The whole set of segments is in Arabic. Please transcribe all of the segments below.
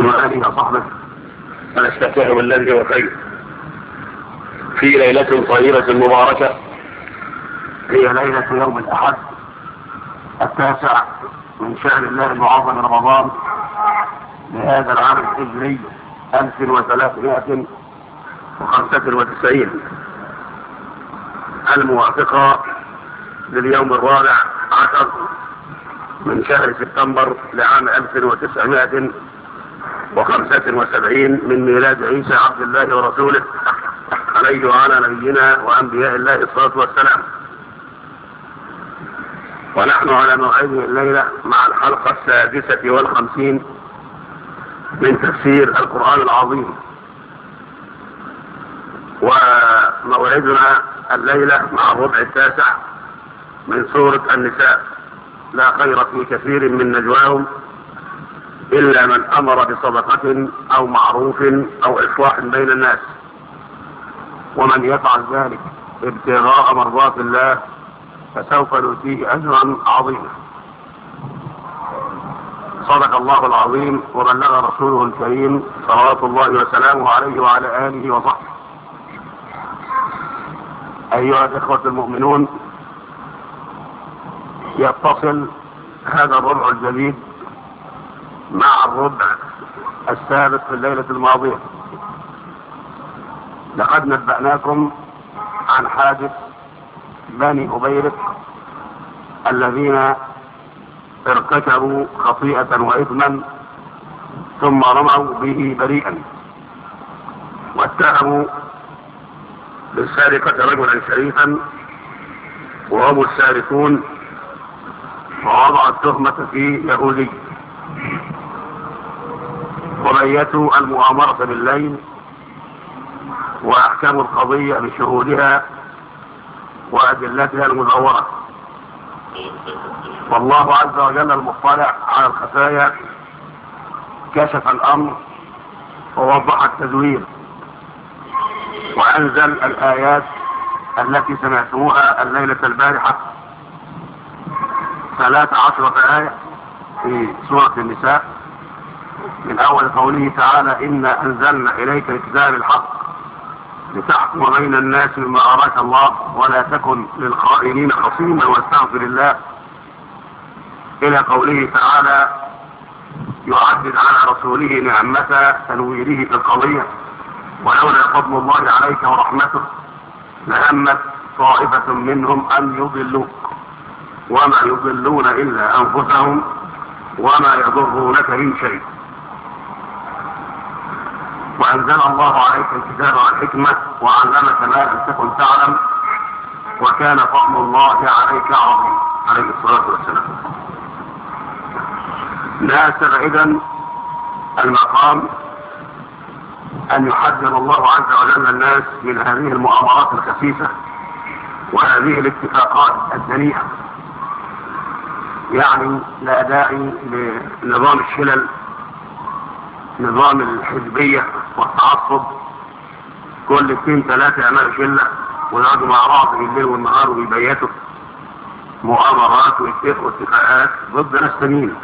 وآله وصحبه ونستفتح بالذي هو خير في ليلة طيبة مباركة، هي ليلة يوم الأحد 9 من شهر الله المعظم رمضان لهذا العام الهجري 1395 الموافقة لليوم 14 من شهر سبتمبر لعام 1975 من ميلاد عيسى عبد الله ورسوله عليه وعلى نبينا وأنبياء الله الصلاة والسلام. ونحن على موعد الليلة مع الحلقة 56 من تفسير القرآن العظيم، وموعدنا الليلة مع الربع 9 من سورة النساء. لا خير في كثير من نجواهم إلا من أمر بصدقة أو معروف أو إصلاح بين الناس، ومن يفعل ذلك ابتغاء مرضات الله فسوف نؤتيه أجرا عظيما. صدق الله العظيم وبلغ رسوله الكريم صلوات الله وسلامه عليه وعلى آله وصحبه. أيها الإخوة المؤمنون، يتصل هذا الربع الجديد مع الربع السابق في الليلة الماضية. لقد نبأناكم عن حادث بني أبيرق الذين ارتكبوا خطيئة وإثما ثم رموا به بريئا، واتهموا بالسارقة رجلا شريفا وهم السارقون، ووضعوا التهمة في يهودي، وبيتوا المؤامرة بالليل وأحكموا القضية بشهودها وأدلتها المزورة. والله عز وجل المطلع على الخفايا كشف الأمر ووضح التزوير وأنزل الآيات التي سمعتموها الليلة البارحة 13 آية في سورة النساء، من أول قوله تعالى: إنا أنزلنا إليك الكتاب الحق لتحكم بين الناس بما أراك الله ولا تكن للخائنين خصيما واستغفر الله، إلى قوله تعالى يعدد على رسوله نعمة تنويره في القضية: ولولا فضل الله عليك ورحمته لهمت طائفة منهم أن يضلوك وما يضلون إلا أنفسهم وما يضرونك من شيء. وأنزل الله عليك الكتاب والحكمة وعلمك ما لم تكن تعلم وكان فضل الله عليك عظيما، عليه الصلاة والسلام. ناسب إذن المقام أن يحذر الله عز وجل الناس من هذه المؤامرات الخسيسة وهذه الاتفاقات الدنيئة. يعني لا داعي لنظام الشلل، نظام الحزبية والتعصب، كل 2-3 يعملوا شلة ويقعدوا مع بعض بالليل والنهار ويبيتوا مؤامرات ويتفقوا اتفاقات ضد ناس تانيين.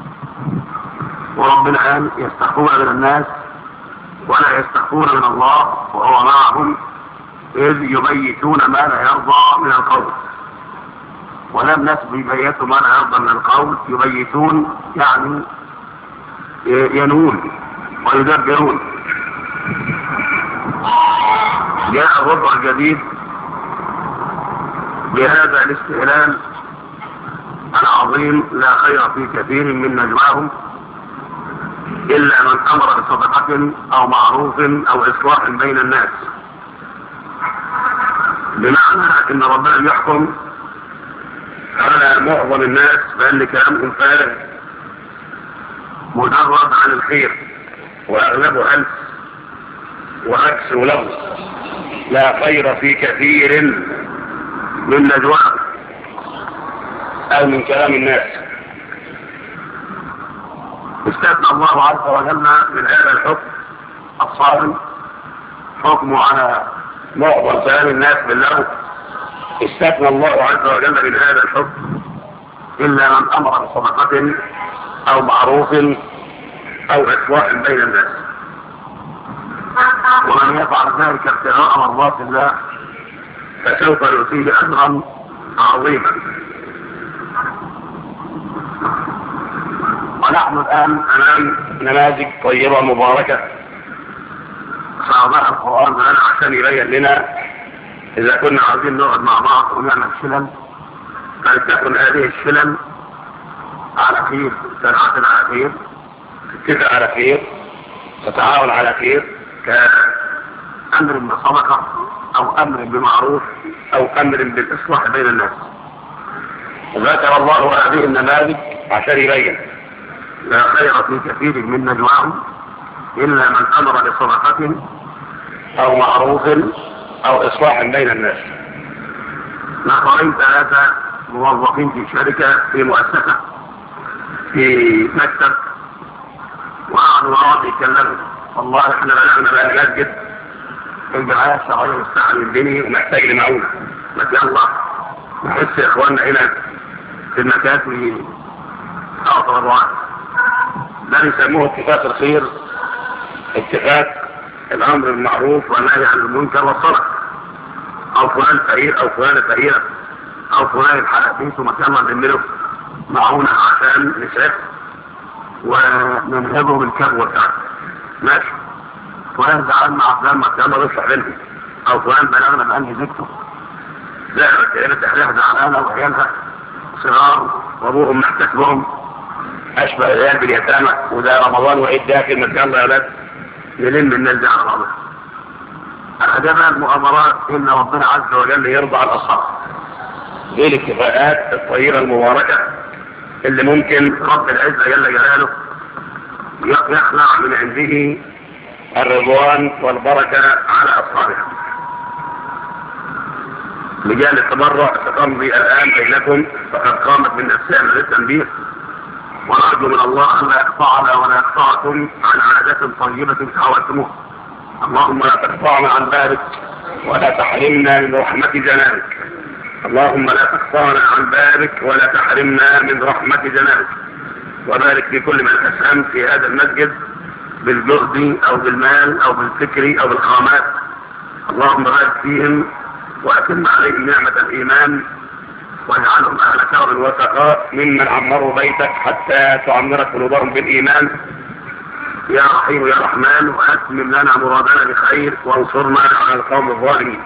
وربنا قال: يستخفون من الناس ولا يستخفون من الله وهو معهم إذ يبيتون ما لا يرضى من القول. ولا الناس بيبيتوا ما لا يرضى من القول، يبيتون يعني ينون ويدبرون. جاء الربع الجديد بهذا الاستهلال العظيم: لا خير في كثير من نجواهم إلا من أمر بصدقة أو معروف أو إصلاح بين الناس. بمعنى أن ربنا يحكم على معظم الناس بأن كلامهم فارغ مجرد عن الخير وأغلبه هلس وعكس ولغو. لا خير في كثير من نجواهم أو من كلام الناس. استثنى الله عز وجل من هذا الحكم الصارم حكمه على معظم كلام الناس باللغو. استثنى الله عز وجل من هذا الحكم إلا من أمر بصدقة أو معروف أو إصلاح بين الناس. ومن يفعل ذلك ابتغاء مرضات الله فسوف يؤتيه أجرا عظيما. ونحن الآن أمام نماذج طيبة مباركة صعبها القرآن لنا عشان يبين لنا إذا كنا عايزين نقعد مع بعض ونعمل شلل فلتكن هذه الشلل على خير، تنعقد على خير، تتفق على خير، تتعاون على خير، كأمر بالصدقة أو أمر بمعروف أو أمر بالإصلاح بين الناس. وذكر الله هذه النماذج عشان يبين لا خير في كثير من نجواهم إلا من أمر بصدقة أو معروف أو إصلاح بين الناس. نقرأين 3 موظفين في شركة في مؤسسة في مكتب، وقعدوا مع بعض يتكلموا والله احنا بدأنا بقى المسجد الجمعية الشرعية مستعمل الدنيا ومحتاج لمعونة، بس يلا نحس يا اخواننا هنا في المكاتب أعطى الرعاة. ده بيسموه اتفاق الخير، اتفاق الأمر بالمعروف والنهي عن المنكر والصدقة. أو فلان فقير أو فلانة فقيرة أو فلان الحلقة بيته ما يلا نعمله معونة عشان نسعف وننهبه بالكبوة بتاعته. ماشي. فلان زعلان مع فلان ما يلا نصلح بينهم. أو فلان بلغنا بأنهي زيجته. زعلت هنا تحليها زعلانة وعيالها صغار وأبوهم محتسبهم أشبه العيال باليتامى، وده رمضان وعيد داخل ما يلا يا ولاد نلم الناس دي على بعضها. أعجبها المؤامرات إن ربنا عز وجل يرضى على الأصحاب. دي الاتفاقات الطيبة المباركة اللي ممكن رب العزة جل جلاله يخلع من عنده الرضوان والبركة على أصحابها. لجان التبرع ستمضي الآن بينكم فقد قامت من نفسها من التنبيه، ونرجو من الله أن لا يقطعنا ولا يقطعكم عن عادة طيبة تعودتموها. اللهم لا تقطعنا عن بابك ولا تحرمنا من رحمة جنابك. اللهم لا تقطعنا عن بابك ولا تحرمنا من رحمة جنابك. وبارك في كل من أسهم في هذا المسجد بالجهد أو بالمال أو بالفكر أو بالخامات. اللهم بارك فيهم وأتم عليهم نعمة الإيمان واجعلهم أهل كرم وسخاء ممن عمروا بيتك حتى تعمر قلوبهم بالإيمان. يا رحيم يا رحمن وأتمم لنا مرادنا بخير وانصرنا على القوم الظالمين.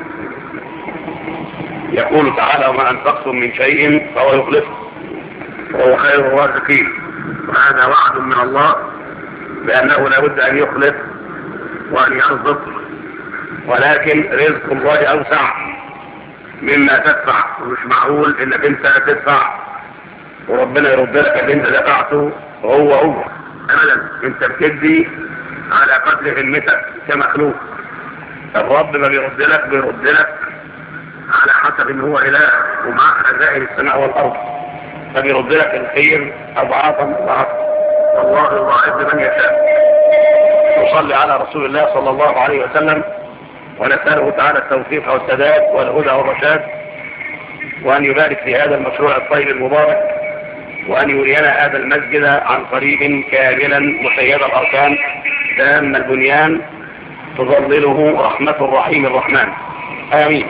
يقول تعالى وما أنفقتم من شيء فهو يخلفه وهو خير الرازقين. وهذا وعد من الله بأنه لابد أن يخلف وأن يرزق، ولكن رزق الله أوسع مما تدفع. ومش معقول انك انت تدفع وربنا يرد لك اللي انت دفعته هو ابدا. انت بتدي على قدر همتك كمخلوق. الرب ما بيرد لك على حسب ان هو اله ومع خزائن السماء والارض، فبيرد لك الخير اضعافا مضاعفه. والله يضاعف من يشاء. نصلي على رسول الله صلى الله عليه وسلم ونسأله تعالى التوفيق والسداد والهدى والرشاد، وأن يبارك في هذا المشروع الطيب المبارك، وأن يرينا هذا المسجد عن قريب كاملا مشيد الأركان تام البنيان تظلله رحمة الرحيم الرحمن. آمين.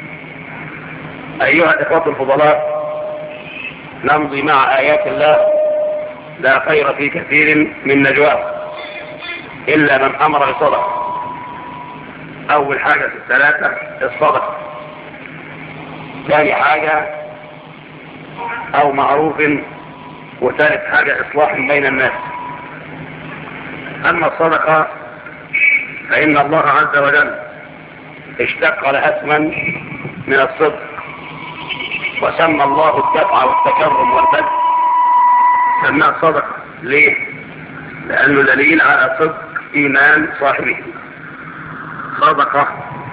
أيها الإخوة الفضلاء، نمضي مع آيات الله. لا خير في كثير من نجواه إلا من أمر بصدقة. أول حاجة في 3 الصدقة. ثاني حاجة أو معروف، وثالث حاجة إصلاح بين الناس. أما الصدقة فإن الله عز وجل اشتق لها اسما من الصدق، وسمى الله الدفع والتكرم والبذل سماه صدقة. ليه؟ لأنه دليل على صدق إيمان صاحبه. صدقة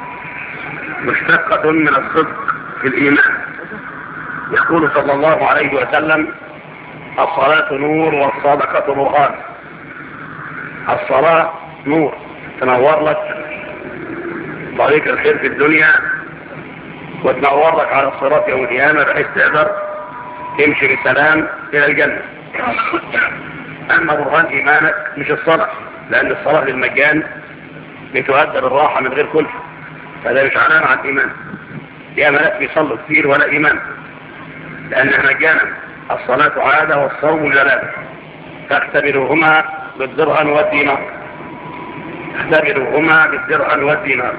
مشتقة من الصدق في الإيمان. يقول صلى الله عليه وسلم: الصلاة نور والصدقة برهان. الصلاة نور تنور لك طريق الخير في الدنيا، وتنور لك على الصراط يوم القيامة بحيث تقدر تمشي بسلام إلى الجنة. اما برهان ايمانك مش الصلاة، لان الصلاة للمجان بتؤدى بالراحة من غير كلفة، فده مش علامة على الايمان. يا ملاك بيصلوا كتير ولا ايمان، لانها مجانا. الصلاة عادة والصوم جلالة، فاختبروهما بالدرهم والدينار. اختبروهما بالدرهم والدينار.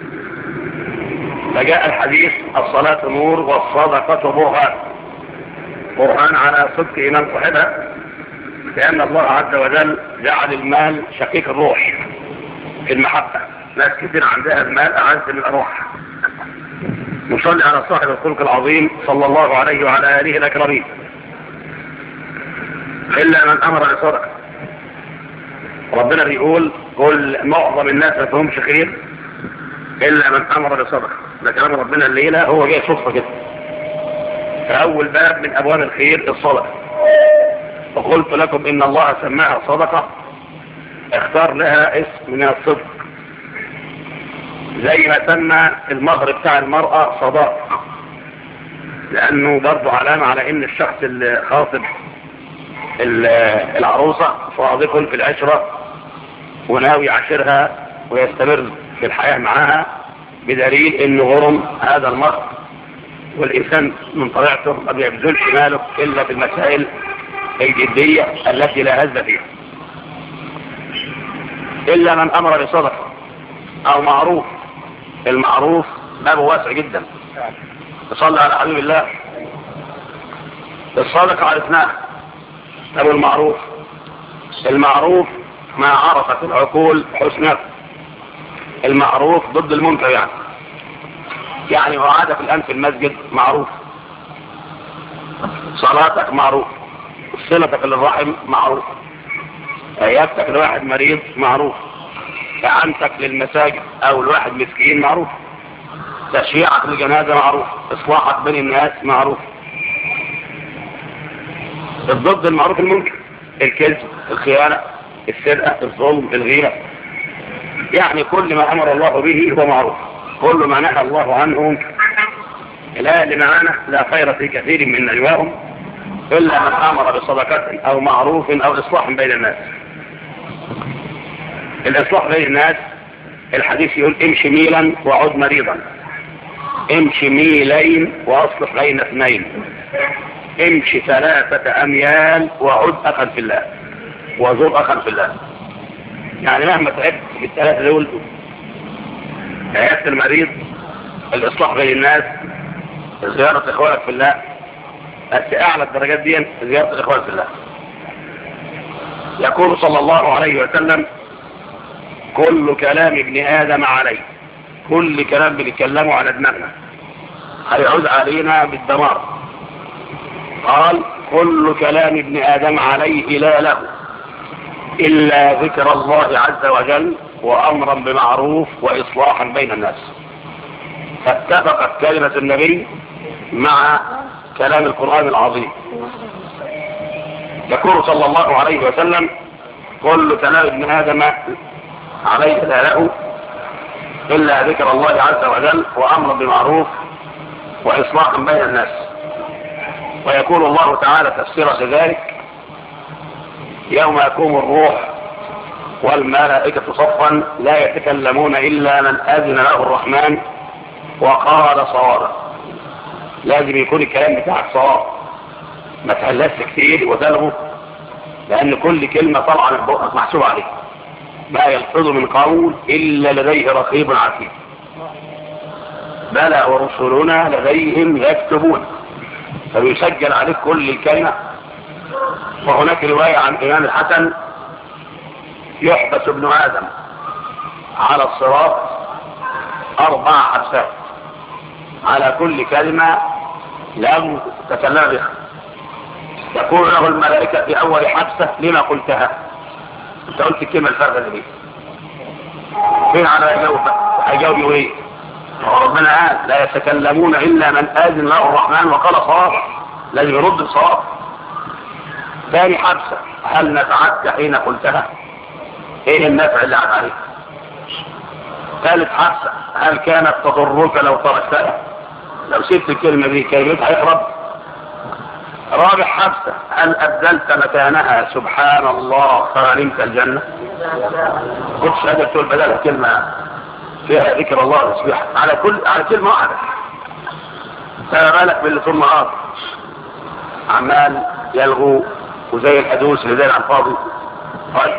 فجاء الحديث: الصلاة نور والصدقة برهان. برهان على صدق إيمان صاحبها، لأن الله عز وجل جعل المال شقيق الروح في المحبة. ناس كثير عندها المال أعز من الروح. نصلي على صاحب الخلق العظيم صلى الله عليه وعلى آله الأكرمين. إلا من أمر بصدقة. ربنا بيقول: كل معظم الناس ما فيهمش خير إلا من أمر بصدقة. ده كلام ربنا الليلة، هو جاي صدفة كده. فأول باب من أبواب الخير الصدقة. وقلت لكم إن الله سماها صدقة، اختار لها اسم من الصدق، زي ما سمى المهر بتاع المرأة صداق، لأنه برضو علامة على إن الشخص اللي خاطب العروسة صادق في العشرة وناوي يعاشرها ويستمر في الحياة معها، بدليل إنه غرم هذا المهر. والإنسان من طبيعته ما بيبذلش ماله إلا في المسائل الجدية التي لا هزة فيها. إلا من أمر بصدقة أو معروف. المعروف بابه واسع جدا. تصلي على حبيب الله. الصدقة عرفناها. أبو المعروف. المعروف ما عرفت العقول حسنه. المعروف ضد المنكر، يعني وعادك الآن في المسجد معروف، صلاتك معروف، صلتك للرحم معروف، عيادتك لواحد مريض معروف، إعانتك للمساجد أو لواحد مسكين معروف، تشييعك للجنازة معروف، إصلاحك بين الناس معروف. الضد المعروف المنكر: الكذب، الخيانة، السرقة، الظلم، الغيرة. يعني كل ما أمر الله به هو معروف، كل ما نهى الله عنه منكر. الآية اللي معانا: لا خير في كثير من نجواهم إلا من أمر بصدقة أو معروف أو إصلاح بين الناس. الإصلاح بين الناس، الحديث يقول: امشي ميلا وعد مريضا، امشي ميلين وأصلح بين اثنين، امشي 3 أميال وعد أخا في الله وزور أخا في الله. يعني مهما تعبت بالثلاثة دول، عيادة المريض، الإصلاح بين الناس، زيارة إخوانك في الله، بس أعلى الدرجات دي زيارة الإخوان في الله. يقول صلى الله عليه وسلم: كل كلام ابن آدم عليه. كل كلام بنتكلمه على دماغنا هيعود علينا بالدمار. قال: كل كلام ابن آدم عليه لا له إلا ذكر الله عز وجل وأمرا بمعروف وإصلاحا بين الناس. فاتفقت كلمة النبي مع كلام القرآن العظيم. يقول صلى الله عليه وسلم: كل كلام ابن آدم عليه لا له إلا ذكر الله عز وجل وأمرا بمعروف وإصلاحا بين الناس. ويقول الله تعالى تفسيرا لذلك: يوم يقوم الروح والملائكة صفا لا يتكلمون إلا من أذن له الرحمن وقال صوابا. لازم يكون الكلام بتاعك صواب، ما تهلس كتير وتلغو، لأن كل كلمة طالعة من بقك محسوب عليك. ما يلفظ من قول إلا لديه رقيب عتيد. بلى ورسلنا لديهم يكتبون، فبيسجل عليك كل الكلمة. وهناك رواية عن إمام الحسن: يحبس ابن آدم على الصراط 4 حبسات على كل كلمة لم تكلم بها. يقول له الملائكة في أول حبسة: لما قلتها؟ انت قلت الكلمة الفارغة دي فين؟ على هيجاوب ايه؟ ربنا قال: لا يتكلمون إلا من آذن له الرحمن وقال صوابا. لازم يرد بصواب. ثاني حبسة: هل نفعتك حين قلتها؟ ايه النفع اللي عاد عليك؟ ثالث حبسة: هل كانت تضرك لو تركتها؟ لو سبت الكلمة دي كلمتها هيخرب. رابع حبسة: هل أبدلت مكانها سبحان الله فغنمت الجنة؟ كنتش قادر تقول بدلها كلمة فيها ذكر الله وتسبيح على كلمة واحدة. فما بالك باللي طول النهار عمال يلغو وزي الحدوث اللي زي الفاضي. طيب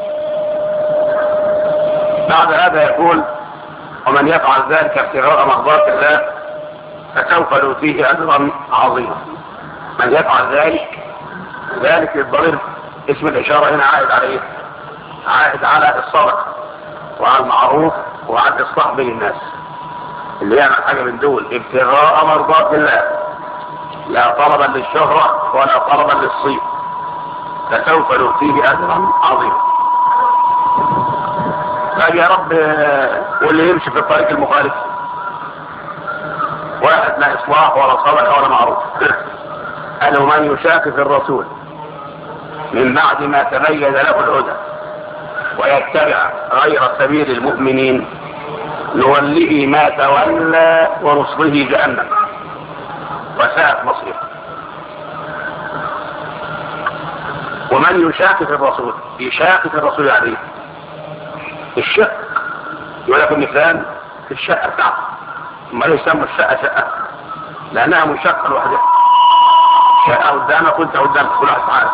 بعد هذا يقول: ومن يفعل ذلك ابتغاء مرضات الله فسوف نؤتيه أجرا عظيما. من يفعل ذلك الضرير اسم الإشارة هنا عائد عليه، عائد على الصدقة وعلى المعروف وعلى الإصلاح بين الناس. اللي يعمل حاجة من دول ابتغاء مرضات الله لا طلبا للشهرة ولا طلبا للصيت فسوف نؤتيه أجرا عظيما. قال: يا رب واللي يمشي في الطريق المخالف واحد لا إصلاح ولا صدقة ولا معروف. قال: ومن يشاقق الرسول من بعد ما تبين له الهدى ويتبع غير سبيل المؤمنين نوله ما تولى ونصله جهنم وساءت مصيره. ومن يشاقق الرسول، يشاقق الرسول يعني الشق، يقول لك المثال في الشقة بتاعته، ما يسمى الشقة شقة لأنها منشقة لوحدها، شقة قدامك وانت قدامك كل واحد عارف.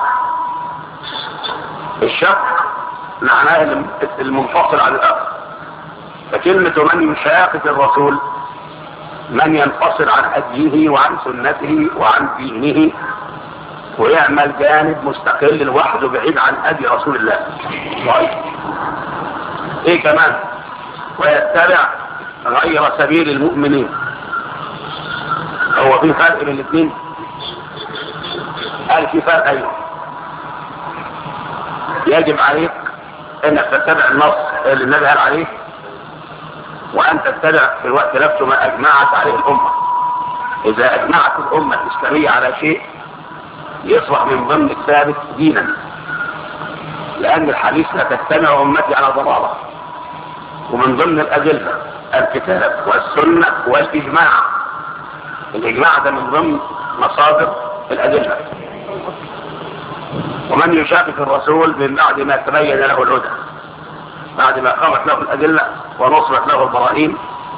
الشق معناه المنفصل عن الآخر. فكلمة من يشاقق الرسول من ينفصل عن هديه وعن سنته وعن دينه ويعمل جانب مستقل لوحده بعيد عن هدي رسول الله. طيب ايه كمان؟ ويتبع غير سبيل المؤمنين. هو في فرق بين الاثنين؟ قال في فرق. ايوه، يجب عليك انك تتبع النص اللي النبي قال عليه وان تتبع في الوقت نفسه ما اجمعت عليه الامه. اذا اجمعت الامه الاسلاميه على شيء يصبح من ضمن الثابت دينا، لان الحديث لا تجتمع امتي على ضلاله، ومن ضمن الادله الكتاب والسنه والاجماع. الاجماع ده من ضمن مصادر الادله. ومن يشاقق الرسول من بعد ما تبين له الهدى، بعد ما قامت له الادله ونصرت له البراهين،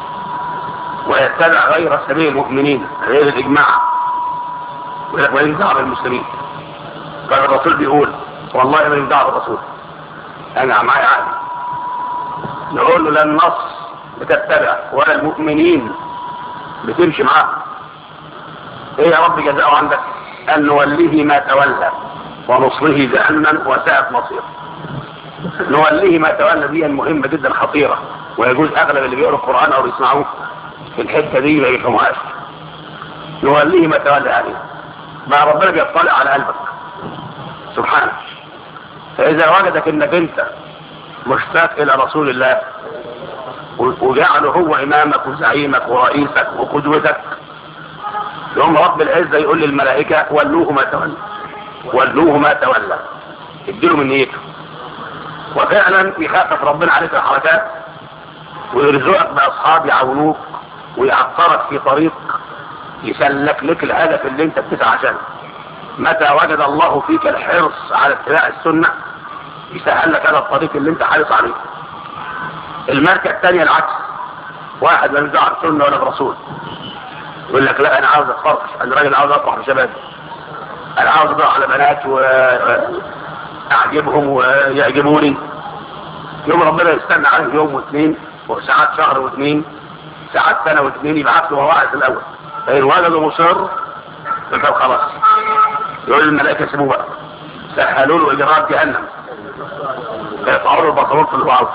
ويتبع غير سبيل المؤمنين، غير الاجماع، ويقول لك دعوه بالمسلمين. قال الرسول بيقول: والله ما يدعو الرسول، انا معي عقل. نقول له: لا النص بتتبع ولا المؤمنين بتمشي معاه. ايه يا رب جزاؤه عندك؟ ان نوليه ما تولى ونصله جهنم وساءت مصيره. نوليه ما تولى دي مهمه جدا خطيره، ويجوز اغلب اللي بيقروا القران او بيسمعوه في الحته دي ما يفهموهاش. نوليه ما تولى عليه، ما ربنا بيطلع على قلبك سبحانه. فاذا وجدك انك انت مشتاق الى رسول الله وجعله هو امامك وزعيمك ورئيسك وقدوتك، يوم رب العزه يقول للملائكه: ولوه ما تولى، ولوه ما تولى، اديله من نيته. وفعلا يخفف ربنا عليك الحركات ويرزقك باصحاب يعاونوك ويعطرك في طريق يسلك لك الهدف اللي انت بتسعى عشانه. متى وجد الله فيك الحرص على اتباع السنه يسهل لك هذا الطريق اللي انت حريص عليه. الماركه الثانيه العكس، واحد لا يدعي السنه ولا الرسول، يقول لك: لا انا عاوز اتفرقش، انا راجل عاوز اطلع بشبابي، انا عاوز ادور على بنات واعجبهم ويعجبوني. يوم ربنا يستنى عليه يوم واثنين وساعات شهر واثنين ساعات سنه واثنين، يبعث له مواعظ الاول، فان وجدوا مصر فقال خلاص، يقول الملائكه سيبوه بقى، سهلوا له اجراءات جهنم يقطعوا له البطارات في الوعظ.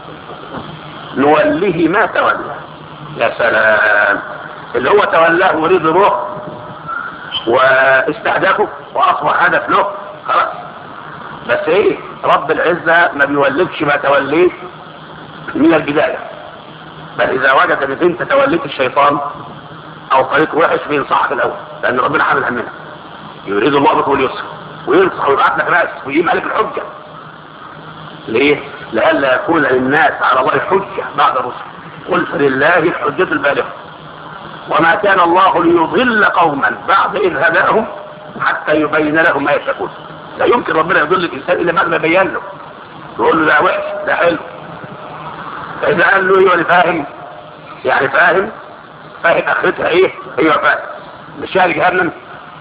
نوليه ما تولى. يا سلام، اللي هو تولاه وريد روح واستهدفه واصبح هدف له خلاص. بس ايه، رب العزه ما بيولدش ما توليت من البدايه، بل اذا وجد انك انت توليت الشيطان او طريق وحش بينصحك الاول، لان ربنا حامل همنا، يريد الله بكم اليسر وينصح ويبعث لك ناس ويجيب عليك الحجه. ليه؟ لئلا يكون للناس على الله حجه بعد الرسل، قل فلله الحجه البالغه، وما كان الله ليضل قوما بعد اذ هداهم حتى يبين لهم ما يشاءون. لا يمكن ربنا يضل الانسان الا بعد ما يبين له، يقول له ده وحش ده حلو. فاذا قال له ايوه انا فاهم، يعني فاهم اخرتها ايه، ايوه فاهم، مش يعني جهنم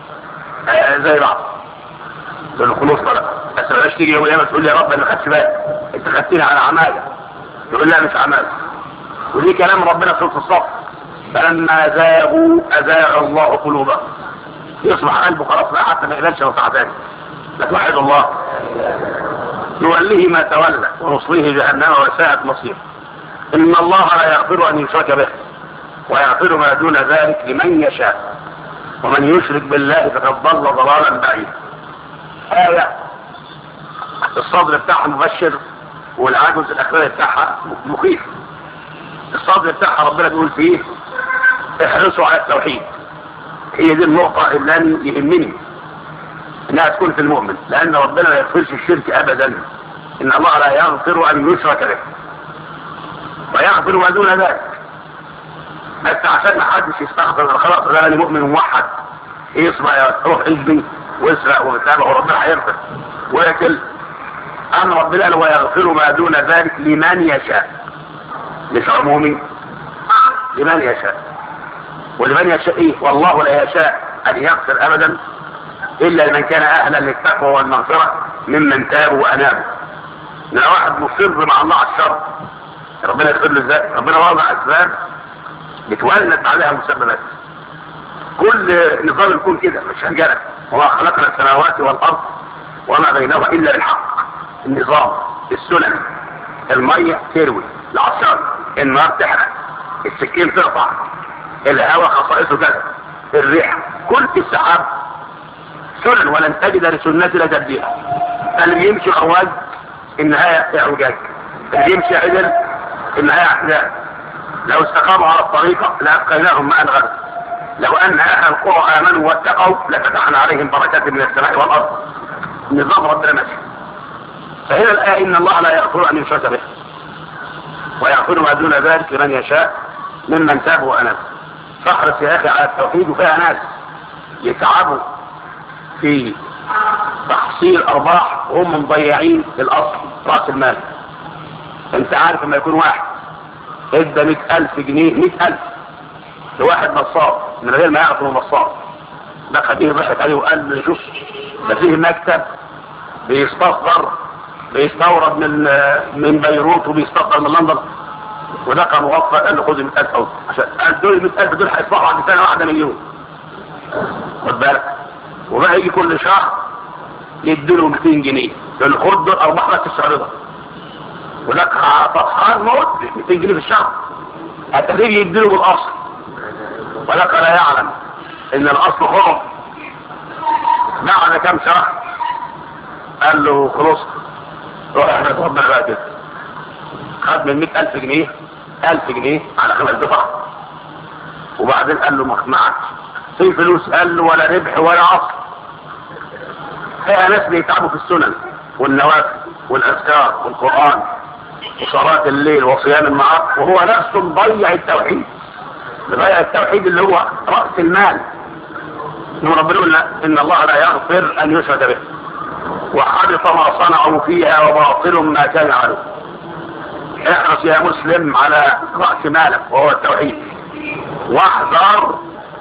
زي بعض. تقول له خلاص بقى، بس بلاش تيجي يوم القيامه تقول لي يا رب انا ما خدتش بالي، انت خدتني على عماله. يقول لا مش عماله. ودي كلام ربنا في سوره الصف، فلما زاغوا ازاغ الله قلوبهم. يصبح قلبه خلاص لا حتى ما يقبلش وسع ثاني. لا توحد الله. نوليه ما تولى ونصليه جهنم وساءت مصيره. ان الله لا يغفر ان يشرك به ويغفر ما دون ذلك لمن يشاء ومن يشرك بالله فقد ضل ضلالا بعيدا. آية الصدر بتاعها مبشر والعجز الاخير بتاعها مخيف. الصدر بتاعها ربنا بيقول فيه احرصوا على التوحيد. هي دي النقطة اللي يهمني انها تكون في المؤمن، لان ربنا لا يغفرش الشرك ابدا. ان الله لا يغفر ان يشرك به ويغفر ما دون ذلك. بس عشان ما حدش يستغفر خلاص ده انا مؤمن موحد يسمع يروح حزبي ويسرق ويتابع وربنا هيغفر وياكل. اما ربنا قال ويغفر ما دون ذلك لمن يشاء، مش عمومي، لمن يشاء. ولمن يشاء ايه؟ والله لا يشاء ان يغفر ابدا الا لمن كان اهلا للتقوى والمغفره ممن تابوا وانابوا. ان واحد مصر مع الله على الشر ربنا يغفر له ازاي؟ ربنا وضع اسباب بتولد عليها مسببات. كل نظام الكون كده مش هنجرب. وما خلقنا السماوات والارض وما بينهما الا بالحق. النظام، السنن، الميه تروي، العصار، النار تحرق، السكين تقطع، الهواء خصائصه كذا، الريح، كل السحاب سنن ولن تجد لسنتنا تبديلا. اللي يمشي اواج النهايه اعوجاج، اللي يمشي عدل النهايه احزان. لو استقاموا على الطريقه لاسقيناهم ماء غدا. لو ان اهل القرى امنوا واتقوا لفتحنا عليهم بركات من السماء والارض. نظام ربنا ماشي. فهنا الايه ان الله لا يغفر ان يشرك به ويغفر ما دون ذلك لمن يشاء ممن تابوا وانابوا. فاحرص يا اخي على التوحيد. وفيها ناس يتعبوا في تحصيل ارباح وهم مضيعين الاصل راس المال. انت عارف لما يكون واحد ادى 100,000 جنيه 100,000 لواحد نصاب من غير ما يعرف انه نصاب، دخل بيه ضحك عليه وقال له شوف ده فيه مكتب بيستورد من بيروت وبيستقبل من لندن، وده كان موفر. قال له خد 100,000 اهو، عشان قال دول 100,000 دول هيدفعوا بعد سنه واحده مليون. خد بالك. وبقى يجي كل شهر يديله 200 جنيه يقول له خد دول ارباح لك الشهر ده. وده فرحان موت 200 جنيه في الشهر. التدريب يديله بالاصل ولك لا يعلم ان الاصل خرم. بعد كام شهر قال له خلاص روح احنا ربنا بقى كده. خد من 100,000 جنيه 1000 جنيه على 5 دفع. وبعدين قال له ما معكش في فلوس. قال له ولا ربح ولا عصر. فيها ناس بيتعبوا في السنن والنوافل والاذكار والقران وصلاه الليل وصيام النهار وهو نفسه مضيع التوحيد. مضيع التوحيد اللي هو راس المال. انه ربنا يقول ان الله لا يغفر ان يشرك به وحبط ما صنعوا فيها وباطل ما كان يعملون. احرص يا مسلم على راس مالك وهو التوحيد، واحذر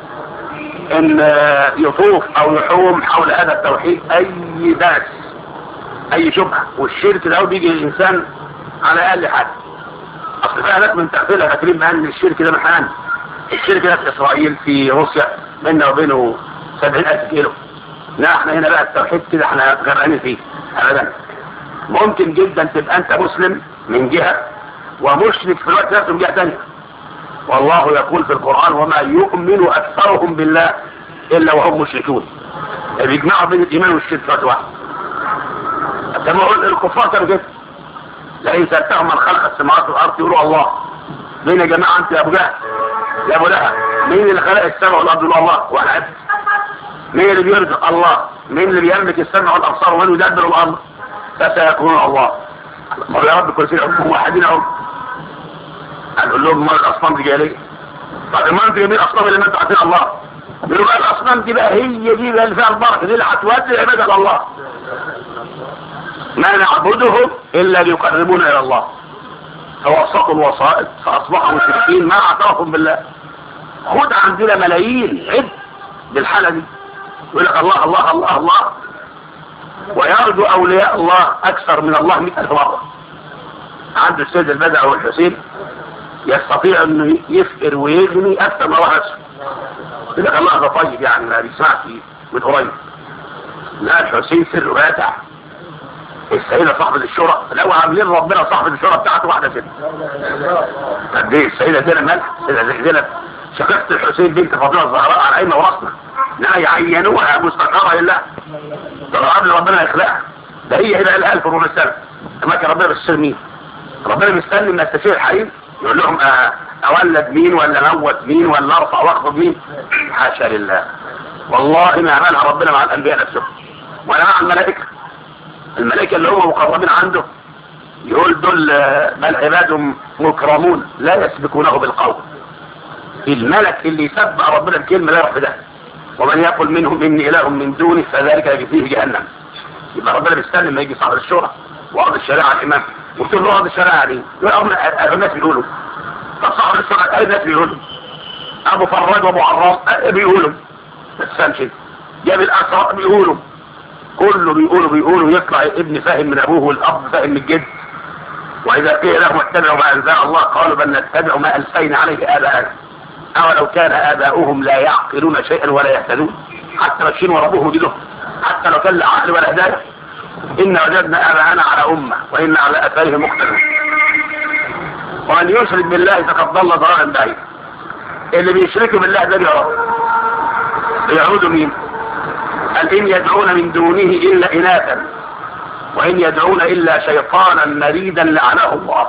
ان يطوف او يحوم حول هذا التوحيد اي باس اي شبهه. والشرك ده بيجي الانسان على اقل حاجه. اصل فيها ناس من تغفلها فاكرين بان الشرك ده محال. الشرك ده في اسرائيل في روسيا بيننا وبينه 70,000 كيلو. لا احنا هنا بقى التوحيد كده احنا غرقانين فيه ابدا. ممكن جدا تبقى انت مسلم من جهه ومشرك في الوقت نفسه من جهه ثانيه. والله يقول في القران وما يؤمن اكثرهم بالله الا وهم مشركون. بيجمعوا بين الايمان والشرك في وقت واحد. كما قلت الكفار كانوا كده. لئن سالتهم من خلق السماوات والارض يقولوا الله. مين يا جماعه انت يا ابو جهل يا ابو لهب؟ مين اللي خلق السماء والارض؟ يقولوا الله. واحد. مين اللي بيرزق؟ الله. مين اللي بيملك السمع والابصار ومن يدبر الامر؟ فسيكون الله. ما يا رب كل شيء هم واحدين اهو. هنقول لهم ما الاصنام دي جايه ليه؟ طب ما انتوا جايبين اصنام اللي انتوا عارفين الله. بيبقى الاصنام دي بقى هي دي بقى اللي فيها البركه، دي اللي هتودي العباد الى الله. ما نعبدهم الا ليقربونا الى الله، فوسطوا الوسائط فاصبحوا مشركين ما اعترفوا بالله. خد عندنا ملايين عد بالحاله دي، يقول لك الله الله الله الله، ويرجو اولياء الله اكثر من الله 100,000 مره. عنده السيد البدع والحسين يستطيع انه يفقر ويغني اكثر من الله نفسه. يقول لك الله ده طيب يعني ما بيسمعش من قريب. لا، الحسين سر واسع. السيدة صاحبة الشرى لو عاملين ربنا صاحبة الشرى بتاعته واحدة ست. قد ايه السيدة زينب مالها؟ السيدة زينب شقيقة الحسين بنت فاطمة الزهراء على عيننا وراسنا، لا يعينوها مستقرة لله. طب قبل ربنا يخلقها، ده هي بقى لها 1400 سنة. كما كان ربنا بيستشير مين؟ ربنا مستني من يستشير الحريم يقول لهم اولد مين ولا موت مين ولا ارفع واخفض مين؟ حاشا لله. والله ما عملها ربنا مع الانبياء نفسهم ولا مع الملائكة. الملائكة اللي هم مقربين عنده يقول دول بل عباد مكرمون لا يسبقونه بالقول. الملك اللي يسبق ربنا بكلمة لا يروح في ده. ومن يقل منهم اني اله من دونه فذلك يجزيه جهنم. يبقى ربنا بيستنى لما يجي صاحب الشورى وقضي الشريعة الامام وتقول له قضي الشريعة دي يقول الناس بيقولوا. طب صاحب الشورى الناس بيقولوا، ابو فراد وابو عرام بيقولوا، ما تفهمش جاب الاسرار بيقولوا، كله بيقولوا يطلع ابن فاهم من ابوه والاب فاهم من الجد. واذا قيل لهم اتبعوا ما انزل الله قالوا بل نتبع ما الفينا عليه اباءنا اولو كان اباؤهم لا يعقلون شيئا ولا يهتدون. حتى ماشيين ورا ابوهم جدهم، حتى لو كان لا عقل ولا هدايه. ان وجدنا اباءنا على امه وان على اثارهم مقتدون. ومن يشرك بالله فقد ضل ضلالا بعيدا. اللي بيشركوا بالله ده بيعودوا مين؟ قال إن يدعون من دونه إلا إناثا وإن يدعون إلا شيطانا مريدا لعنه الله.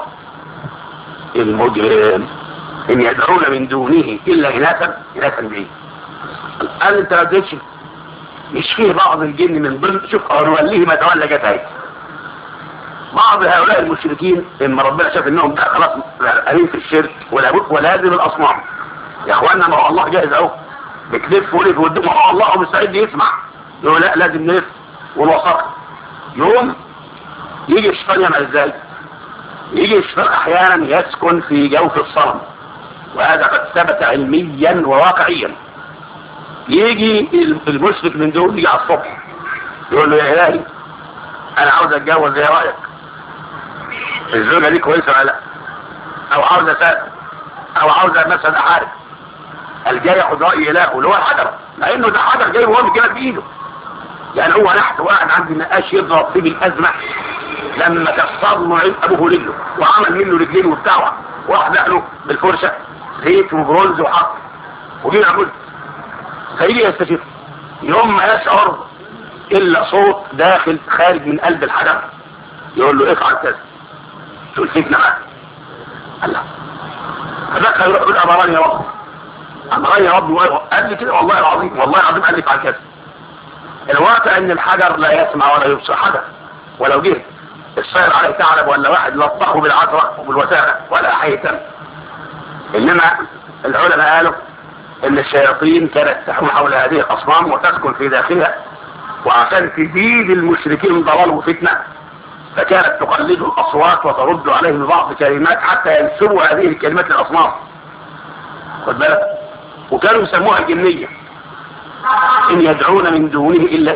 المجرم إن يدعون من دونه إلا إناثا بإيه؟ قال أنت ما تدركش مش فيه بعض الجن من ضمن شوف نوليه ما تولى جت بعض هؤلاء المشركين لما ربنا شاف انهم خلاص قاعدين في الشرك ولازم الاصنام. يا اخوانا ما هو الله جاهز اهو بتلف ولف قدامه هو الله مستعد يسمع. يقول لا لازم نلف والوسط. يوم يجي الشيطان يعمل ازاي؟ يجي الشيطان احيانا يسكن في جوف الصنم، وهذا قد ثبت علميا وواقعيا. يجي المشرك من دول يجي على الصبح يقول له يا الهي انا عاوز اتجوز، ايه رايك؟ الزوجه دي كويسه ولا لا؟ او عاوز اسافر او عاوز مثلا احارب. الجاي ياخد راي الهه اللي هو الحجر، لانه ده حجر جاي وهو كده بايده. يعني هو نحت واحد عندي نقاش يضرب فيه بالازمه لما كسر له عين ابوه رجله وعمل منه رجلين وبتاع واحد له بالفرشه زيت وبرونز وحط وجينا عمود. فيجي يستشف يوم ما يشعر الا صوت داخل خارج من قلب الحجر يقول له افعل كذا. تقول سيبنا معاك. قال لا. فبقى يروح يقول امرني يا رب، امرني يا رب. قال لي كده والله العظيم قال لي افعل كذا. الواقع ان الحجر لا يسمع ولا يبصر حدا، ولو جه الصير عليه ثعلب ولا واحد لطخه بالعطره وبالوساخه ولا حيتم. انما العلماء قالوا ان الشياطين كانت تحوم حول هذه الاصنام وتسكن في داخلها، وعشان تزيد المشركين ضلال وفتنه فكانت تقلد الاصوات وترد عليهم بعض كلمات حتى ينسبوا هذه الكلمات للاصنام. خد بالك. وكانوا يسموها الجنيه. ان يدعون من دونه الا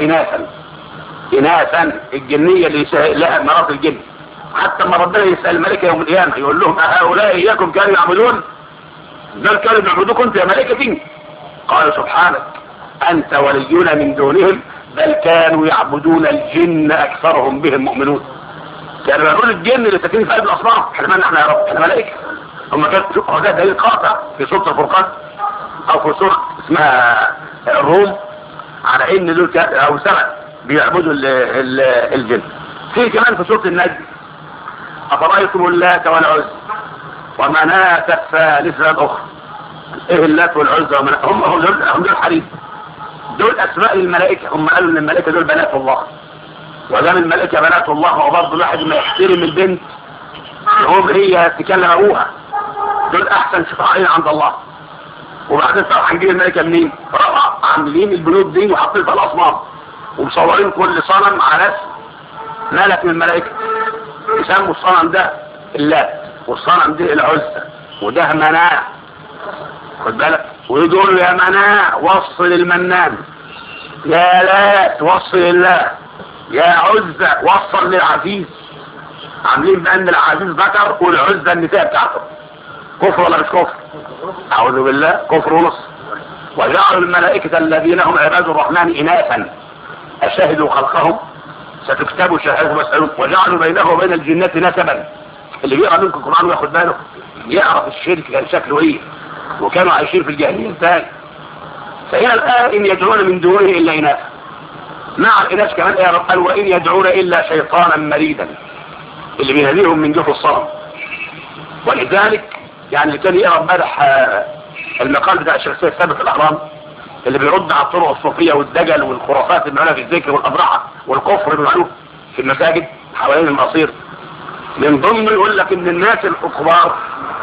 اناثا الجنيه اللي لها مرات الجن. حتى لما ربنا يسال الملائكه يوم القيامه يقول لهم اهؤلاء اياكم كانوا يعبدون؟ دول كانوا يعبدوكم انت يا ملائكتي؟ قالوا سبحانك انت ولينا من دونهم بل كانوا يعبدون الجن اكثرهم بهم مؤمنون. كانوا يقولون الجن اللي ساكنين في قلب الاصنام احنا مالنا احنا يا رب احنا ملائكه. هم كانوا ده دليل قاطع في سوره الفرقان او في سوره اسمها الروم على ان دول او سبع بيعبدوا الجن. في كمان في سوره النجم افرايتم اللات والعزى ومناة الثالثة الاخرى. ايه اللات والعزى هم دول الحديث. دول اسماء الملائكه. هم قالوا ان الملائكه دول بنات الله، ودام الملائكه بنات الله وبرضه الواحد ما يحترم البنت يقوم هي تكلم ابوها. دول احسن شفعاء عند الله. وبعدين صح هنجيب الملائكه منين؟ روعه. عاملين البنود دي وحاطين فيها الاصنام ومصورين كل صنم على اسم ملك من الملائكه، يسموا الصنم ده اللات والصنم ده العزى وده مناع، خد بالك، ويقولوا يا مناع وصل المنان، يا لات وصل الله، يا عزى وصل للعزيز. عاملين بان العزيز ذكر والعزى النساء بتاعته. كفر ولا مش كفر؟ اعوذ بالله، كفر ونص. وجعلوا الملائكة الذين هم عباد الرحمن اناثا اشهدوا خلقهم ستكتبوا شهادتهم واسألون، وجعلوا بينه وبين الجنة نسبا. اللي بيقرا منكم القرآن وياخد باله يعرف الشرك كان شكله ايه وكانوا عايشين في الجاهلية ازاي. فهنا الآن إن يدعون من دونه إلا إناثا، مع الإناث كمان قال وإن يدعون إلا شيطانا مريدا اللي بيناديهم من جوف الصنم. ولذلك يعني اللي كان يقرا امبارح المقال بتاع الشيخ سيد ثابت في الأهرام اللي بيرد على الطرق الصوفية والدجل والخرافات المعلنة في الذكر والأضرحة والكفر المعلوف في المساجد حوالين المصير، من ضمنه يقول لك إن الناس الكبار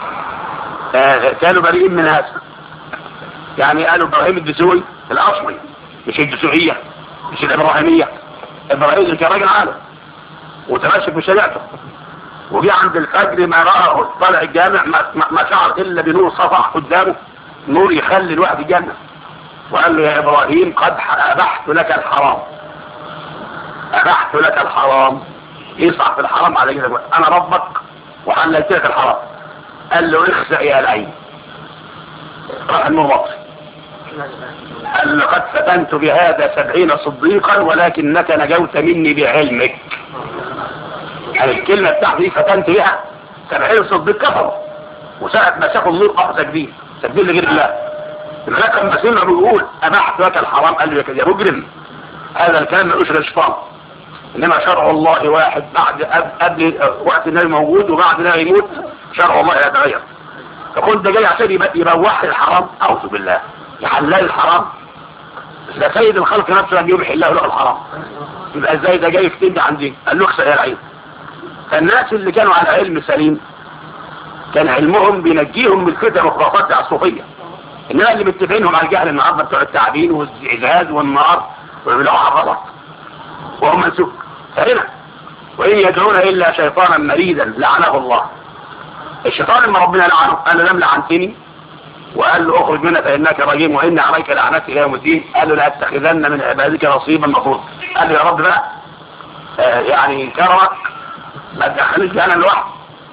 كانوا بريئين من هذا. يعني قالوا ابراهيم الدسوقي الاصلي مش الدسوقية مش الابراهيمية، ابراهيم كان راجل عالم وتمسك بشريعته، وجي عند الفجر ما رأى طالع الجامع ما شعر الا بنور صفح قدامه، نور يخلي الواحد يجنن، وقال له يا ابراهيم قد ابحت لك الحرام، ابحت لك الحرام، يصعب في الحرام على كده، انا ربك وحللت لك الحرام. قال له اخسأ يا العين، راح النور مطفي. قال له قد فتنت بهذا 70 صديقا ولكنك نجوت مني بعلمك. يعني الكلمة بتاعتي فتنت بها 70 صديق كفروا، وساعة ما شافوا النور قف ساجدين لغير الله. الملاك لما سمع بيقول ابحت لك الحرام قال له يا مجرم، هذا الكلام ملوش رشفان، انما شرع الله واحد، بعد قبل وقت النبي موجود وبعد النبي يموت شرع الله يتغير. فكنت جاي عشان يبوح الحرام، اعوذ بالله، يحلل الحرام، ده سيد الخلق نفسه لم يبح الله له الحرام، يبقى ازاي ده جاي يفتن عندي؟ قال له اخسأ يا العين. فالناس اللي كانوا على علم سليم كان علمهم بينجيهم من الفتن والخرافات بتاع الصوفيه، انما اللي متفقينهم على الجهل النهارده بتوع التعبين والإعجاز والنار ويبلعوا على الغلط وهم منسوك. فهنا وإن يدعون إلا شيطانا مريدا لعنه الله. الشيطان لما ربنا لعنه قال له لم لعنتني وقال له اخرج منها فإنك رجيم وإن عليك لعنتي إلى يوم الدين، قال له لأتخذن من عبادك نصيبا مفروض. قال له يا رب بقى يعني كرمك ما تدخلنيش انا لوحدي،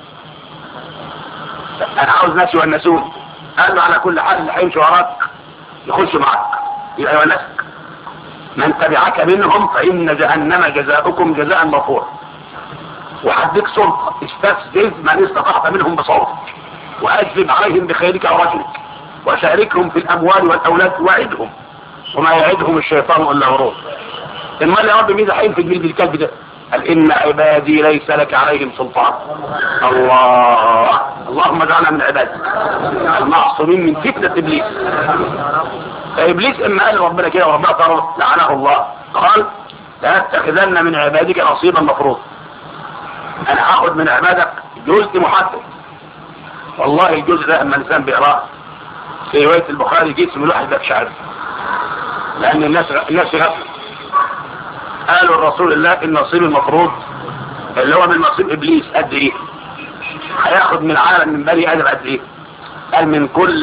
انا عاوز ناس يونسون. قال له على كل حال اللي هيمشي وراك يخش معك يبقى يونسك، من تبعك منهم فإن جهنم جزاؤكم جزاء مغفورا. وحدك سلطة استفزز من استطعت منهم بصوتك وأجلب عليهم بخيرك ورجلك وشاركهم في الأموال والأولاد وعدهم وما يعدهم الشيطان إلا غرور. المال يا رب مين هينفذ مين بالكلب ده؟ قال إن عبادي ليس لك عليهم سلطان. الله اللهم اجعلنا من عبادك المعصومين من فتنة إبليس. فإبليس إما قال ربنا كده وربنا تعالى لعنه الله قال لأتخذن من عبادك نصيبا مفروض، أنا هاخد من عبادك جزء محدد. والله الجزء ده أما الإنسان بيقراه في رواية البخاري جسم الواحد بقى شعر، لأن الناس غفلوا. قالوا الرسول الله النصيب المفروض اللي هو من نصيب إبليس قد إيه؟ هياخد من العالم من بني آدم قد إيه؟ قال من كل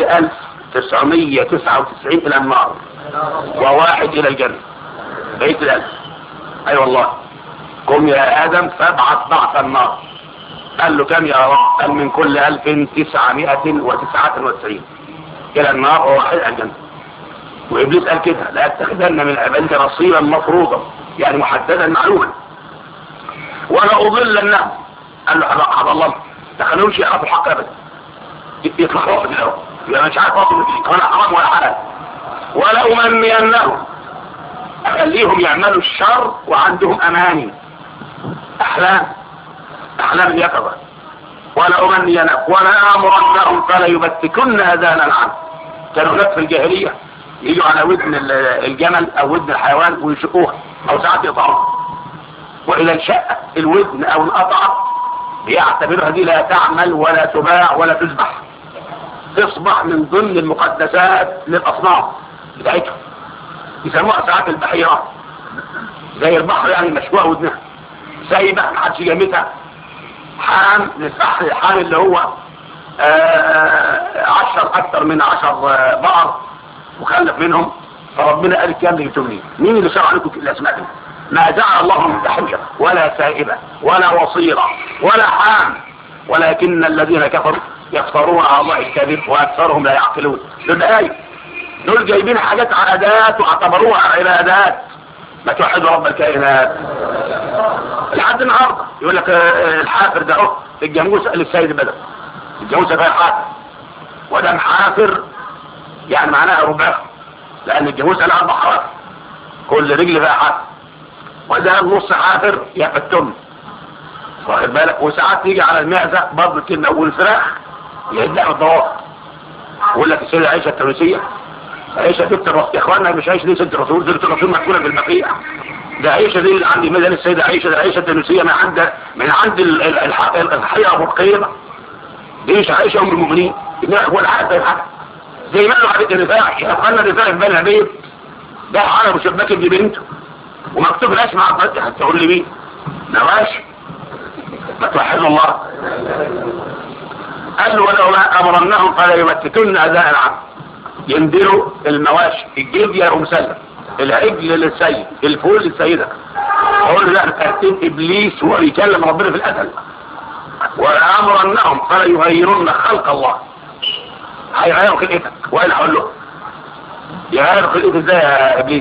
1999 إلى النار وواحد إلى الجنة، بقيت الألف. أي والله قم يا آدم فابعث بعث النار. قال له كم يا رب؟ قال من كل 1999 إلى النار وواحد إلى الجنة. وإبليس قال كده لأتخذن من عبادك نصيبا مفروضا، يعني محددا معلوما، ولا أضلنهم. قال له حضر الله تخلوش يعرفوا الحق أبدا، يتلخبطوا في الأول يبقى مش عارف أصل ولا حرام ولا حلال. ولا أمنينهم أخليهم يعملوا الشر وعندهم أماني أحلام اليقظة. ولا أمنينهم ولا أمرنهم فلا يبتكن أذان العام. كانوا هناك في الجاهلية يجوا على ودن الجمل أو ودن الحيوان ويشقوها أو ساعات يقطعوها، وإذا انشق الودن أو انقطع بيعتبرها دي لا تعمل ولا تباع ولا تذبح، تصبح من ضمن المقدسات للأصنام بتاعتهم. يسموها ساعات البحيرة، زي البحر يعني مشوها ودنها سايبة محدش جامتها. حام للسحر، الحام اللي هو 10 أكثر من 10 بقر وخلف منهم. فربنا قال الكلام ده جبتم مين اللي شرع لكم الأسماء دي؟ ما جعل الله من بحيرة ولا سائبة ولا وصيرة ولا حام، ولكن الذين كفروا يفترون على الله الكذب وأكثرهم لا يعقلون. دول جايبين حاجات عادات واعتبروها عبادات. ما توحدوا رب الكائنات لحد النهارده. يقول لك الحافر ده اهو الجاموسه للسيد بدر، الجاموسه فيها حافر، وده محافر يعني معناها رباع، لان الجاموسه لها 4 حوافر كل رجل فيها حافر، وده نص حافر يا التم، واخد بالك. وساعات تيجي على المعزه برضه كده، والفراخ يهدها الضوافر. يقول لك السيده عائشه التونسيه، عائشه بنت الرسول يا اخوانا، مش عائشه دي ست الرسول، ست الرسول مدفونه في البقيع. ده عائشه دي اللي عندي مدن السيده عائشه، ده عائشه التونسيه من عند الحقيقه ابو القيمه. دي مش عائشه ام المؤمنين، ولا حاجه زي حاجه زي ما قالوا عليه الرفاع. يا اخوانا الرفاع في بني عبيد ده حاله مشبكه ببنته ومكتوب الاسم على الفتح، هتقول لي مين؟ نواشي. ما توحدوا الله. قال له ولولا امرنهم فلا يمتتن اداء العبد، يندروا المواشي، الجلد يا مسلم، العجل للسيد، الفول للسيدة. اقول له ترتيب ابليس هو بيكلم ربنا في الازل. ولامرنهم فلا يغيرن خلق الله، هيغيروا خلقتك. وانا هقول له يغيروا خلقتك ازاي يا ابليس؟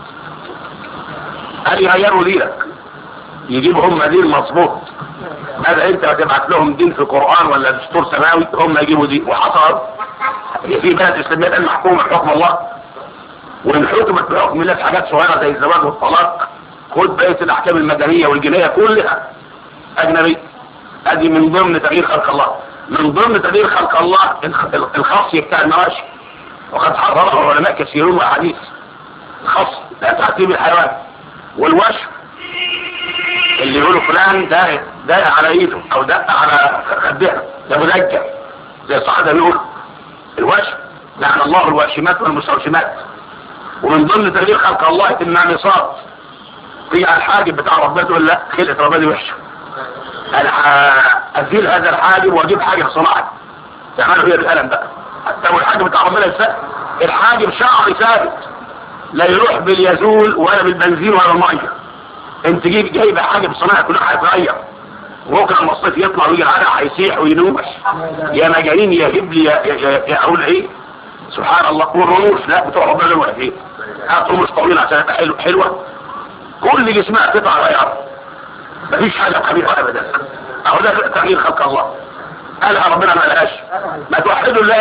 قال يغيروا دينك، يجيبوا هم دين مظبوط. هذا انت هتبعت لهم دين في القرآن ولا دستور سماوي، هم يجيبوا دين. وحصل في بلد اسلاميه المحكومه بحكم الله، وان حكمت بحكم الله في حاجات صغيره زي الزواج والطلاق، خد بقيه الاحكام المدنيه والجنائيه كلها اجنبي. ادي من ضمن تغيير خلق الله، من ضمن تغيير خلق الله الخاصيه بتاع المواشي، وقد حرره علماء كثيرون واحاديث. الخاص لا تعتيب الحيوان، والوشم اللي يقولوا فلان داق على ايده او دق على خدها ده ملجأ زي الصحابه بيقولوا. الوشم لعن الله الواشمات والمستوشمات. ومن ضمن تغيير خلق الله النامصات، في الحاجب بتاع ربنا تقول لا خلقه ربنا وحشه، انا ازيل هذا الحاجب واجيب حاجب صناعي تعملوا هي بالقلم بقى. حتى والحاجب بتاع ربنا يسأل الحاجب شعري ثابت لا يروح باليزول ولا بالبنزين ولا بالميه. انت جايب حاجب صناعي كلها هيتغير، ممكن المصيف يطلع ويجي العرق هيسيح وينوش. يا مجانين يا هبل يا اقول ايه سبحان الله. والرموش لا بتوع ربنا لهم واحدين، هات رموش طويله عشان تبقى حلوه. كل جسمها قطع غيار، مفيش حاجه قبيحه ابدا. اهو ده تغيير خلق الله. قالها ربنا ما لهاش. ما توحدوا الله.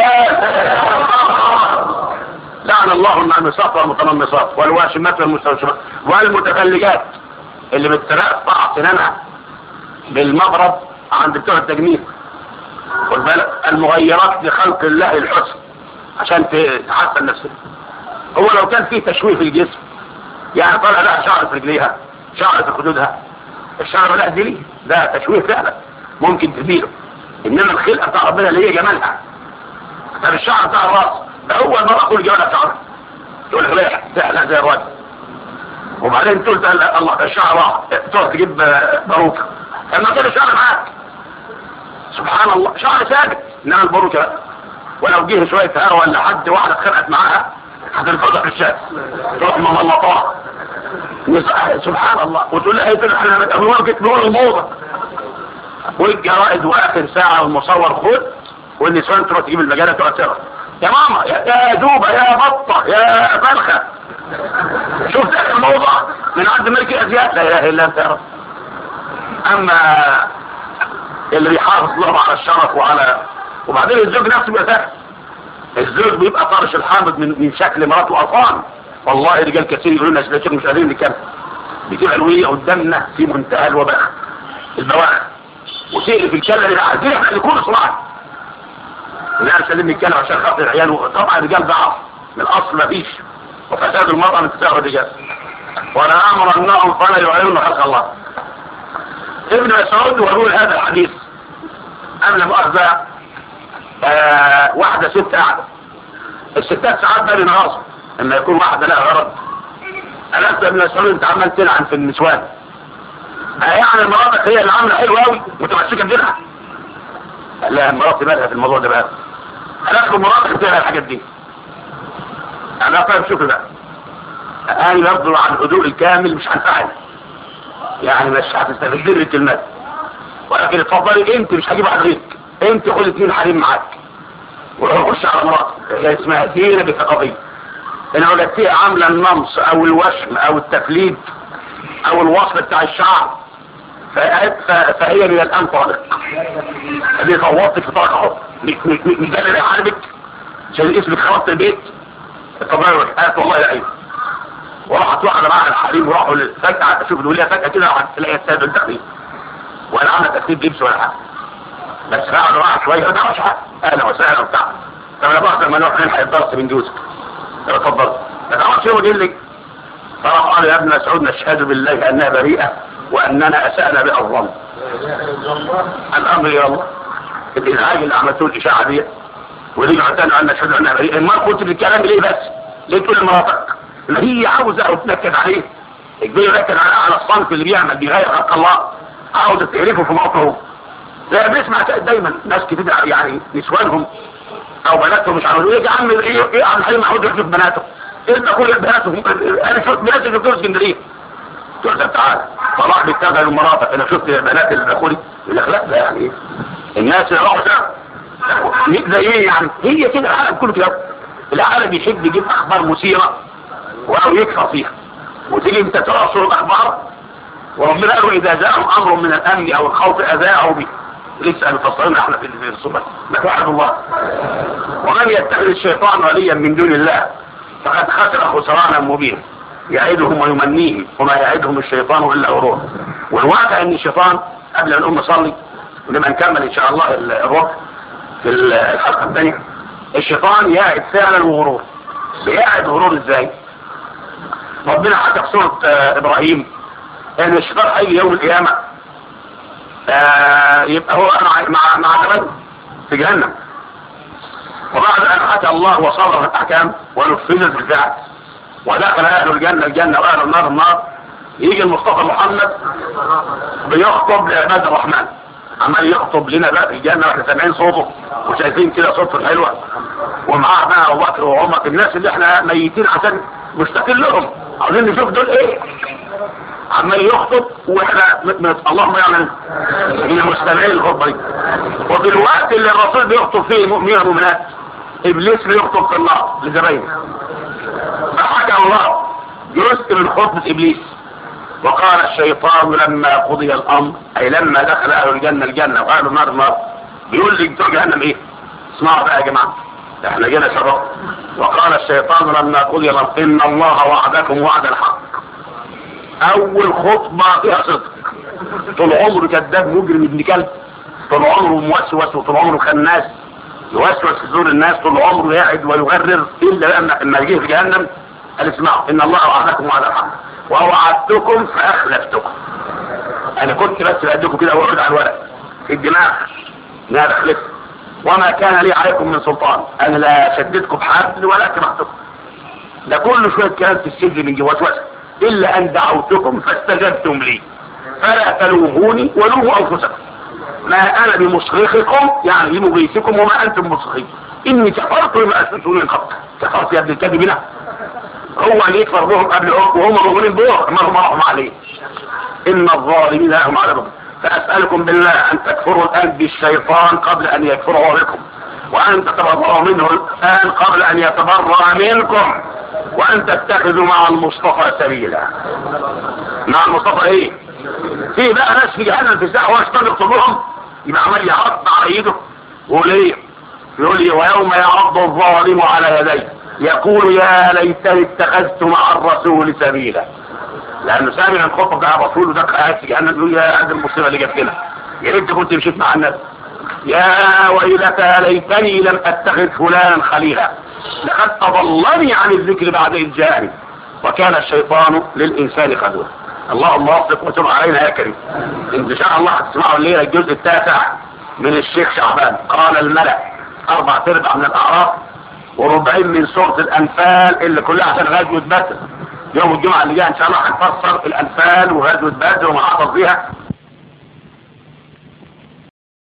لعن الله النامصات والمتنمصات والواشمات والمستوشمات والمتفلجات اللي بتقطع سنانها بالمضرب عند بتوع التجميل. خد بالك المغيرات لخلق الله الحسن عشان تحسن نفسها. هو لو كان فيه تشويه في الجسم يعني طالع لها شعر في رجليها، شعر في خدودها، الشعر لا دي ده تشويه فعلا ممكن تزيله. انما الخلقه بتاع ربنا اللي هي جمالها. طب الشعر بتاع الراس ده هو المرأة كل جمالها شعر، تقول لك لا تحلق زي الراجل. وبعدين تقول الله الشعر راح تروح تجيب باروكه، لما كان الشعر معاك سبحان الله شعر ثابت. انما الباروكه ولو جه شويه هوا ولا حد واحده اتخانقت معاها هتنفضح في الشارع تروح مملطاها سبحان الله. وتقول لها احنا متأمرك نور الموضه والجرائد واخر ساعه والمصور خد، والنسوان تروح تجيب المجله تقعد تقرا يا ماما يا دوبه يا بطه يا فرخه. شوف ده الموضوع من عند ملك الازياء لا اله الا انت يا رب. اما اللي بيحافظ الله على الشرف وبعدين الزوج نفسه بيبقى سهل. الزوج بيبقى طارش الحامض من شكل مراته قرفان. والله رجال كثير يقولوا لنا شيخ مش قادرين نتكلم، بتبقى الوليه قدامنا في منتهى الوباء البواخ وتقلب في الكلام اللي عايزين احنا نكون صراحه. لا مش قادرين نتكلم عشان خاطر عياله. طبعا الرجال ضعف من الاصل مفيش، وفساد المرأة من تساوي الرجال. ولا امر انهم فلا يعيرون خلق الله. ابن مسعود ويقول هذا الحديث قبل مؤاخذة واحدة ست قاعدة. الستات ساعات ده بينغصوا لما يكون واحدة لها غرض ألست ابن مسعود انت عمال تلعن في النسوان؟ يعني مراتك هي اللي عامله حلوه قوي متمسكه بدينها؟ لا مراتي مالها في الموضوع ده بقى؟ ألست مراتك بتعمل الحاجات دي؟ انا طيب شوف بقى، انا يفضل عن الهدوء الكامل مش هنفعل، يعني مش هتستفيد لي الكلمات، ولكن اتفضلي انت، مش هجيب واحد غيرك، انت خد 2 حريم معاك وخش على مراتك. هي اسمها دينه بثقافيه، ان وجدتيها عامله النمص او الوشم او التفليد او الوصل بتاع الشعر فهي من الان طالق. دي صوتك في طلق اهو، مجلد حربك عشان اسمك خلصت البيت. الطبيعي قالت والله لا ايوه، وراحت واحده معاها الحريم وراحوا فجاه اشوف الوليه فجاه كده راحت تلاقي السيد التقليد ولا عامله ترتيب جبس ولا حاجه، بس قعدوا معاها شويه ده مش حاجه، اهلا وسهلا وبتاع. طب انا بقى لما نروح نلحق الدرس من جوزك اتفضل. ما تعرفش هو يقول لك فراح قال يا ابن مسعود نشهد بالله انها بريئه واننا اسانا بها الظن. الامر الى الله. الازعاج اللي عملتوه الاشاعه دي ودي عتانوا ان نشهد انها بريئه، ما كنت بالكلام ليه بس؟ ليه تقول لمراتك؟ ما هي عاوزه او تنكد عليه، الجيل يركز على الصنف اللي بيغير حق الله، عاوزه تعرفه في موقعه. لا بنسمع دايما ناس كتير يعني نسوانهم او بناتهم مش عاوزين يجي عم ايه عم الحليم محمود يحجب بناته، ايه كل بناتهم؟ انا شفت بنات اللي في اسكندريه تقول ده تعالى طلع بيتابع مراتك، انا شفت بنات اللي دخولي الاخلاق ده يعني ايه؟ الناس اللي راحوا زي ايه يعني؟ هي كده العالم كله كده، العالم يحب يجيب اخبار مثيره او يكفر فيها، وتيجي انت ترى صوره اخبار وربنا قالوا اذا جاءهم امر من الامن او الخوف اذاعوا به. لسه مفصلين احنا في الصبح نتوحد الله. ومن يتخذ الشيطان وليا من دون الله فقد خسر خسرانا مبينا يعدهم ويمنيهم وما يعدهم الشيطان الا غرورا. والواقع ان الشيطان قبل ان نقوم نصلي ولما نكمل ان شاء الله الركن في الحلقه الثانيه، الشيطان يعد فعلا وغرور. بيعد غرور ازاي؟ ربنا حكى في سوره ابراهيم ان الشيطان هيجي يوم القيامه يبقى هو مع جبل في جهنم، وبعد ان حكى الله وصرف الاحكام ونفذت بالفعل ودخل اهل الجنه الجنه واهل النار النار، يجي المصطفى محمد بيخطب لعباد الرحمن، عمال يخطب لنا بقى في الجنه واحنا سامعين صوته وشايفين كده صوته الحلوه، ومعاه بقى ابو بكر وعمر، الناس اللي احنا ميتين عشان مشتاقين لهم عاوزين نشوف دول ايه، عمال يخطب واحنا اللهم يعني احنا مستمعين الخطبه دي. وفي الوقت اللي الرسول بيخطب فيه المؤمنين والمؤمنات ابليس بيخطب في النار لزباينه. فحكى الله جزء من خطبه ابليس وقال الشيطان لما قضي الامر، اي لما دخل اهل الجنه الجنه واهل النار النار، بيقول لي بتوع جهنم ايه؟ اسمعوا بقى يا جماعه احنا جينا شرف. وقال الشيطان لما قضي الامر ان الله وعدكم وعد الحق. اول خطبه فيها صدق. طول عمره كذاب مجرم ابن كلب، طول عمره موسوس وطول عمره خناس يوسوس في صدور الناس، طول عمره يعد ويغرر، الا لما جه في جهنم قال اسمعوا ان الله وعدكم وعد الحق ووعدتكم فاخلفتكم. انا كنت بس بأديكم كده واخد على الورق في الدماغ لا بخلف، وما كان لي عليكم من سلطان، انا لا شددتكم بحبل ولا كرهتكم، ده كله شويه كلام في السجن من جوه وسوسه، الا ان دعوتكم فاستجبتم لي فلا تلوموني ولوموا انفسكم ما انا بمصرخكم يعني بمغيثكم وما انتم مصرخين اني كفرت بما اشركتم من قبل. كفرت يا ابن الكذب هنا، هو اللي يكفر بهم قبلهم وهم مؤمنين بهم ما هم راحوا عليه. ان الظالمين هم عليهم. فاسالكم بالله ان تكفروا الان بالشيطان قبل ان يكفروا بكم، وان تتبرؤوا منه الان قبل ان يتبرأ منكم، وان تتخذوا مع المصطفى سبيلا. مع المصطفى ايه؟ في بقى ناس في جهنم في الساعه واشتغل يقتلوهم، يبقى عمال يعض على ايده ويقول ايه؟ يقول لي ويوم يعض الظالم على يديه يقول يا ليتني اتخذت مع الرسول سبيلا. لانه سامع الخطبه بتاع الرسول وده قاعد في جهنم يقول يا هذه المصيبه اللي جت لنا، يا ريت كنت مشيت مع الناس، يا ويلتى ليتني لم اتخذ فلانا خليلا لقد اضلني عن الذكر بعد اذ جاءني وكان الشيطان للانسان خذولا. اللهم وفق وتب علينا يا كريم. ان شاء الله هتسمعوا الليله الجزء التاسع من الشيخ شعبان. قال الملأ 4/4 من الاعراف وربعين من سوره الانفال اللي كلها عشان غزوه بدر، يوم الجمعة اللي جاية ان شاء الله هنفسر الانفال وغزوة بدر وما حصل فيها